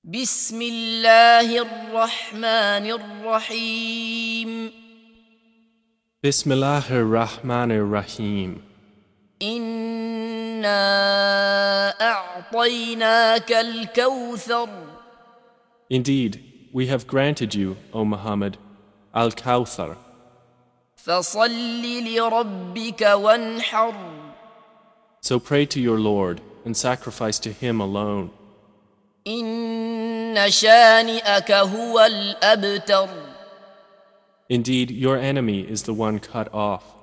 بسم الله الرحمن الرحيم Bismillahir Rahmanir Rahim. إنا أعطيناك الكوثر Indeed, we have granted you, O Muhammad, Al-Kawthar. فصل لربك وانحر So pray to your Lord and sacrifice to Him alone. إن شانئك هو الأبتر Indeed, your enemy is the one cut off.